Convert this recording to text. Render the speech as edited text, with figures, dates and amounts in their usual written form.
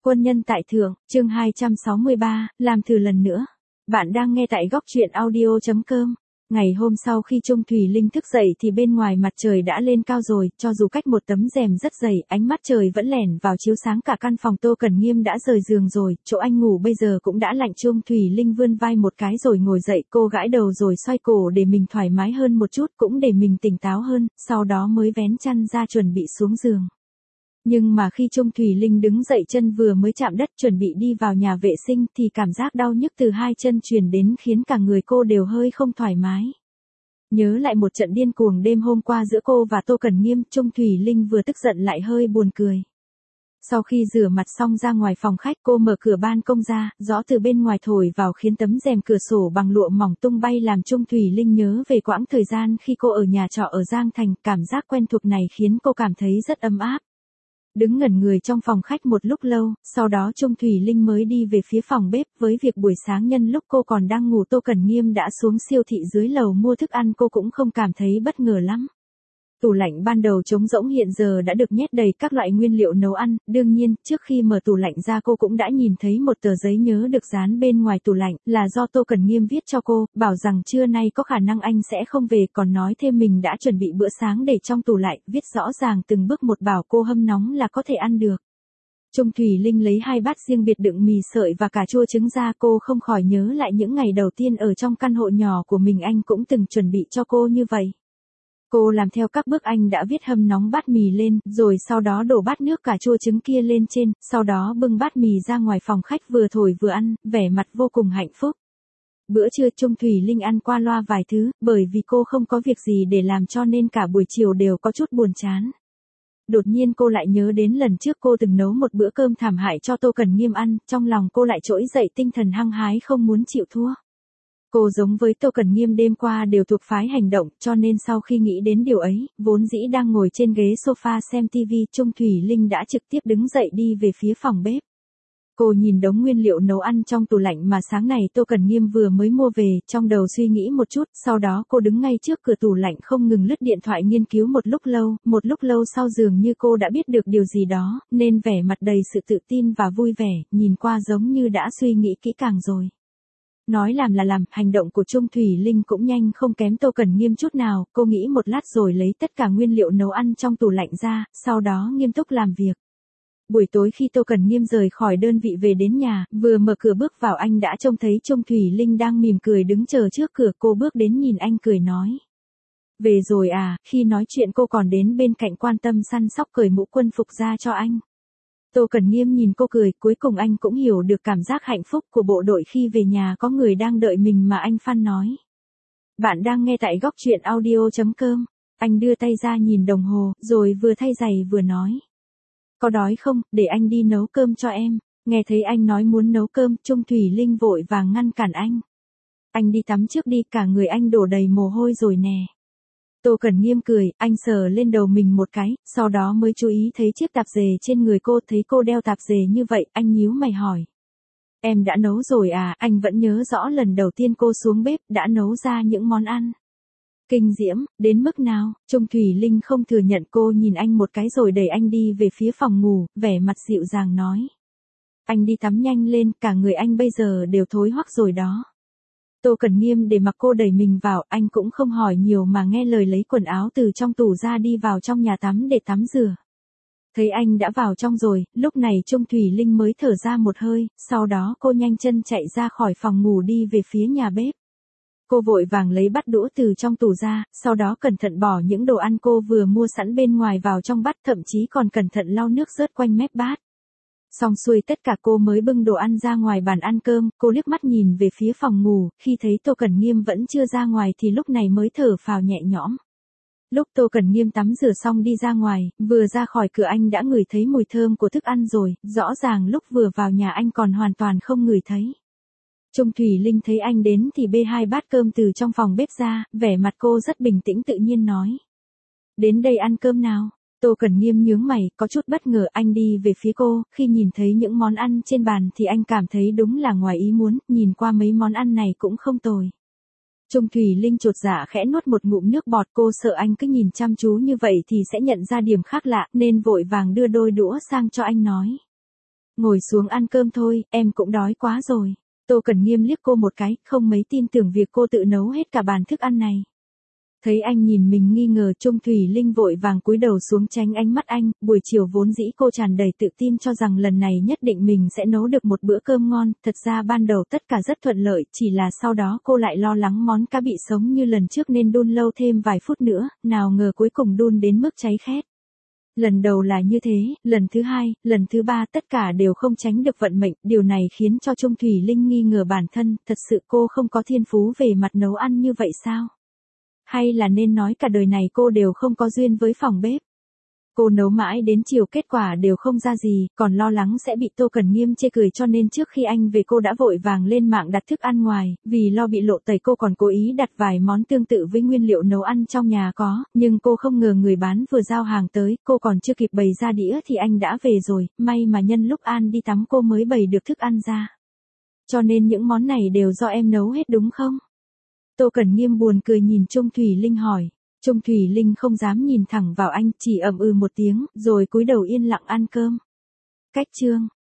Quân nhân tại thượng, chương 263, làm thử lần nữa. Bạn đang nghe tại góc truyện audio.com. Ngày hôm sau khi Trung Thủy Linh thức dậy thì bên ngoài mặt trời đã lên cao rồi, cho dù cách một tấm rèm rất dày, ánh mắt trời vẫn lẻn vào chiếu sáng cả căn phòng. Tô Cẩn Nghiêm đã rời giường rồi, chỗ anh ngủ bây giờ cũng đã lạnh. Trung Thủy Linh vươn vai một cái rồi ngồi dậy, cô gãi đầu rồi xoay cổ để mình thoải mái hơn một chút, cũng để mình tỉnh táo hơn, sau đó mới vén chăn ra chuẩn bị xuống giường. Nhưng mà khi Trung Thủy Linh đứng dậy chân vừa mới chạm đất chuẩn bị đi vào nhà vệ sinh thì cảm giác đau nhức từ hai chân truyền đến khiến cả người cô đều hơi không thoải mái. Nhớ lại một trận điên cuồng đêm hôm qua giữa cô và Tô Cẩn Nghiêm, Trung Thủy Linh vừa tức giận lại hơi buồn cười. Sau khi rửa mặt xong ra ngoài phòng khách, cô mở cửa ban công ra, gió từ bên ngoài thổi vào khiến tấm rèm cửa sổ bằng lụa mỏng tung bay làm Trung Thủy Linh nhớ về quãng thời gian khi cô ở nhà trọ ở Giang Thành. Cảm giác quen thuộc này khiến cô cảm thấy rất ấm áp. Đứng ngẩn người trong phòng khách một lúc lâu, sau đó Trung Thủy Linh mới đi về phía phòng bếp. Với việc buổi sáng nhân lúc cô còn đang ngủ Tô Cẩn Nghiêm đã xuống siêu thị dưới lầu mua thức ăn, cô cũng không cảm thấy bất ngờ lắm. Tủ lạnh ban đầu trống rỗng hiện giờ đã được nhét đầy các loại nguyên liệu nấu ăn. Đương nhiên, trước khi mở tủ lạnh ra cô cũng đã nhìn thấy một tờ giấy nhớ được dán bên ngoài tủ lạnh, là do Tô Cẩn Nghiêm viết cho cô, bảo rằng trưa nay có khả năng anh sẽ không về, còn nói thêm mình đã chuẩn bị bữa sáng để trong tủ lạnh, viết rõ ràng từng bước một bảo cô hâm nóng là có thể ăn được. Trung Thủy Linh lấy 2 bát riêng biệt đựng mì sợi và cà chua trứng ra, cô không khỏi nhớ lại những ngày đầu tiên ở trong căn hộ nhỏ của mình, anh cũng từng chuẩn bị cho cô như vậy. Cô làm theo các bước anh đã viết, hâm nóng bát mì lên, rồi sau đó đổ bát nước cà chua trứng kia lên trên, sau đó bưng bát mì ra ngoài phòng khách vừa thổi vừa ăn, vẻ mặt vô cùng hạnh phúc. Bữa trưa Trung Thủy Linh ăn qua loa vài thứ, bởi vì cô không có việc gì để làm cho nên cả buổi chiều đều có chút buồn chán. Đột nhiên cô lại nhớ đến lần trước cô từng nấu một bữa cơm thảm hại cho Tô Cẩn Nghiêm ăn, trong lòng cô lại trỗi dậy tinh thần hăng hái không muốn chịu thua. Cô giống với Tô Cẩn Nghiêm đêm qua đều thuộc phái hành động, cho nên sau khi nghĩ đến điều ấy, vốn dĩ đang ngồi trên ghế sofa xem TV, Trung Thủy Linh đã trực tiếp đứng dậy đi về phía phòng bếp. Cô nhìn đống nguyên liệu nấu ăn trong tủ lạnh mà sáng này Tô Cẩn Nghiêm vừa mới mua về, trong đầu suy nghĩ một chút, sau đó cô đứng ngay trước cửa tủ lạnh không ngừng lướt điện thoại nghiên cứu một lúc lâu sau dường như cô đã biết được điều gì đó, nên vẻ mặt đầy sự tự tin và vui vẻ, nhìn qua giống như đã suy nghĩ kỹ càng rồi. Nói làm là làm, hành động của Trung Thủy Linh cũng nhanh không kém Tô Cẩn Nghiêm chút nào, cô nghĩ một lát rồi lấy tất cả nguyên liệu nấu ăn trong tủ lạnh ra, sau đó nghiêm túc làm việc. Buổi tối khi Tô Cẩn Nghiêm rời khỏi đơn vị về đến nhà, vừa mở cửa bước vào anh đã trông thấy Trung Thủy Linh đang mỉm cười đứng chờ trước cửa, cô bước đến nhìn anh cười nói. Về rồi à, khi nói chuyện cô còn đến bên cạnh quan tâm săn sóc cởi mũ quân phục ra cho anh. Tô Cẩn Nghiêm nhìn cô cười, cuối cùng anh cũng hiểu được cảm giác hạnh phúc của bộ đội khi về nhà có người đang đợi mình mà anh Phan nói. Bạn đang nghe tại góc truyện audio.com. Anh đưa tay ra nhìn đồng hồ, rồi vừa thay giày vừa nói. Có đói không, để anh đi nấu cơm cho em. Nghe thấy anh nói muốn nấu cơm, Trung Thủy Linh vội vàng ngăn cản anh. Anh đi tắm trước đi, cả người anh đổ đầy mồ hôi rồi nè. Tô Cẩn Nghiêm cười, anh sờ lên đầu mình một cái, sau đó mới chú ý thấy chiếc tạp dề trên người cô, thấy cô đeo tạp dề như vậy, anh nhíu mày hỏi. Em đã nấu rồi à, anh vẫn nhớ rõ lần đầu tiên cô xuống bếp, đã nấu ra những món ăn. Kinh diễm, đến mức nào? Trung Thủy Linh không thừa nhận, cô nhìn anh một cái rồi đẩy anh đi về phía phòng ngủ, vẻ mặt dịu dàng nói. Anh đi tắm nhanh lên, cả người anh bây giờ đều thối hoắc rồi đó. Tô Cẩn Nghiêm để mặc cô đẩy mình vào, anh cũng không hỏi nhiều mà nghe lời lấy quần áo từ trong tủ ra đi vào trong nhà tắm để tắm rửa. Thấy anh đã vào trong rồi, lúc này Trung Thủy Linh mới thở ra một hơi, sau đó cô nhanh chân chạy ra khỏi phòng ngủ đi về phía nhà bếp. Cô vội vàng lấy bát đũa từ trong tủ ra, sau đó cẩn thận bỏ những đồ ăn cô vừa mua sẵn bên ngoài vào trong bát, thậm chí còn cẩn thận lau nước rớt quanh mép bát. Xong xuôi tất cả cô mới bưng đồ ăn ra ngoài bàn ăn cơm, cô liếc mắt nhìn về phía phòng ngủ, khi thấy Tô Cẩn Nghiêm vẫn chưa ra ngoài thì lúc này mới thở phào nhẹ nhõm. Lúc Tô Cẩn Nghiêm tắm rửa xong đi ra ngoài, vừa ra khỏi cửa anh đã ngửi thấy mùi thơm của thức ăn rồi, rõ ràng lúc vừa vào nhà anh còn hoàn toàn không ngửi thấy. Trung Thủy Linh thấy anh đến thì bê 2 bát cơm từ trong phòng bếp ra, vẻ mặt cô rất bình tĩnh tự nhiên nói. Đến đây ăn cơm nào. Tô Cẩn Nghiêm nhướng mày, có chút bất ngờ, anh đi về phía cô, khi nhìn thấy những món ăn trên bàn thì anh cảm thấy đúng là ngoài ý muốn, nhìn qua mấy món ăn này cũng không tồi. Trung Thủy Linh chột dạ khẽ nuốt một ngụm nước bọt, cô sợ anh cứ nhìn chăm chú như vậy thì sẽ nhận ra điểm khác lạ, nên vội vàng đưa đôi đũa sang cho anh nói. Ngồi xuống ăn cơm thôi, em cũng đói quá rồi. Tô Cẩn Nghiêm liếc cô một cái, không mấy tin tưởng việc cô tự nấu hết cả bàn thức ăn này. Thấy anh nhìn mình nghi ngờ, Trung Thủy Linh vội vàng cúi đầu xuống tránh ánh mắt anh, buổi chiều vốn dĩ cô tràn đầy tự tin cho rằng lần này nhất định mình sẽ nấu được một bữa cơm ngon, thật ra ban đầu tất cả rất thuận lợi, chỉ là sau đó cô lại lo lắng món cá bị sống như lần trước nên đun lâu thêm vài phút nữa, nào ngờ cuối cùng đun đến mức cháy khét. Lần đầu là như thế, lần thứ hai, lần thứ ba tất cả đều không tránh được vận mệnh, điều này khiến cho Trung Thủy Linh nghi ngờ bản thân, thật sự cô không có thiên phú về mặt nấu ăn như vậy sao? Hay là nên nói cả đời này cô đều không có duyên với phòng bếp. Cô nấu mãi đến chiều kết quả đều không ra gì, còn lo lắng sẽ bị Tô Cẩn Nghiêm chê cười cho nên trước khi anh về cô đã vội vàng lên mạng đặt thức ăn ngoài, vì lo bị lộ tẩy cô còn cố ý đặt vài món tương tự với nguyên liệu nấu ăn trong nhà có, nhưng cô không ngờ người bán vừa giao hàng tới, cô còn chưa kịp bày ra đĩa thì anh đã về rồi, may mà nhân lúc An đi tắm cô mới bày được thức ăn ra. Cho nên những món này đều do em nấu hết đúng không? Tô Cẩn Nghiêm buồn cười nhìn Trung Thủy Linh hỏi. Trung Thủy Linh không dám nhìn thẳng vào anh, chỉ ậm ừ một tiếng, rồi cúi đầu yên lặng ăn cơm. Cách chương